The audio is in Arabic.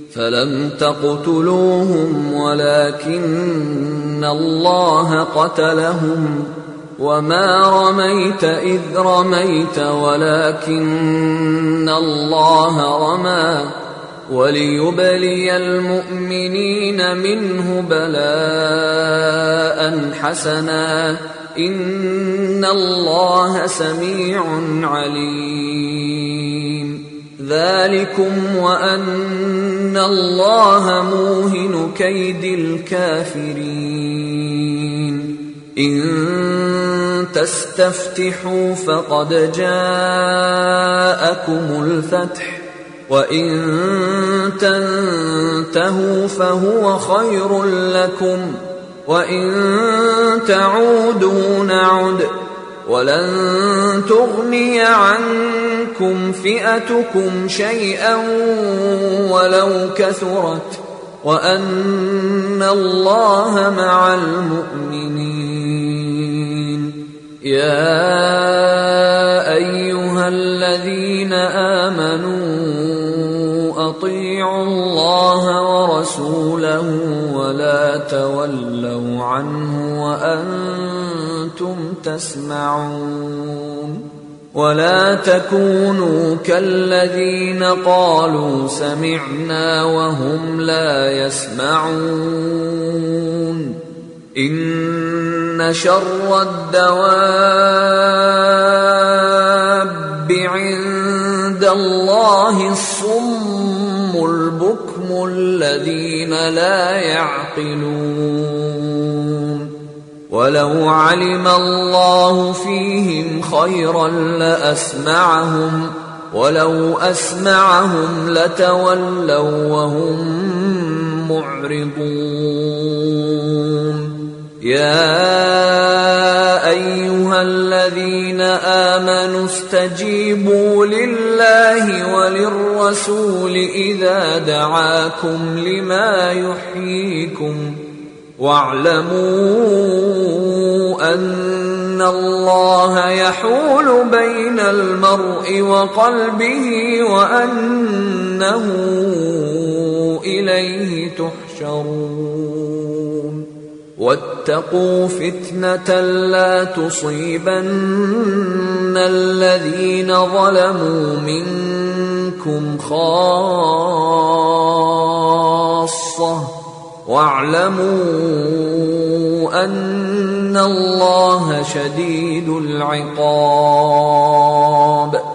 فلم تقتلوهم ولكن الله قتلهم وما رميت إذ رميت ولكن الله رمى وليبلي المؤمنين منه بلاء حسنا إن الله سميع عليم ذلكم وأن الله موهن كيد الكافرين إن تستفتحوا فقد جاءكم الفتح وإن تنتهوا فهو خير لكم وإن تعودوا نعد ولن تغني عنكم فئتكم شيئا ولو كثرت وأن الله مع المؤمنين يا أيها الذين آمنوا أطيعوا الله ورسوله ولا تولوا عنه وأنتم تسمعون ولا تكونوا كالذين قالوا سمعنا وهم لا يسمعون إن شر الدواب عند الله الصم البكم الذين لا يعقلون ولو علم الله فيهم خيرا لأسمعهم ولو أسمعهم لتولوا وهم معرضون يا أيها الذين آمنوا استجيبوا لله وللرسول إذا دعاكم لما يحييكم واعلموا أن الله يحول بين المرء وقلبه وأنه إليه تحشرون واتقوا فتنة لا تصيبن الذين ظلموا منكم خاصة واعلموا أن الله شديد العقاب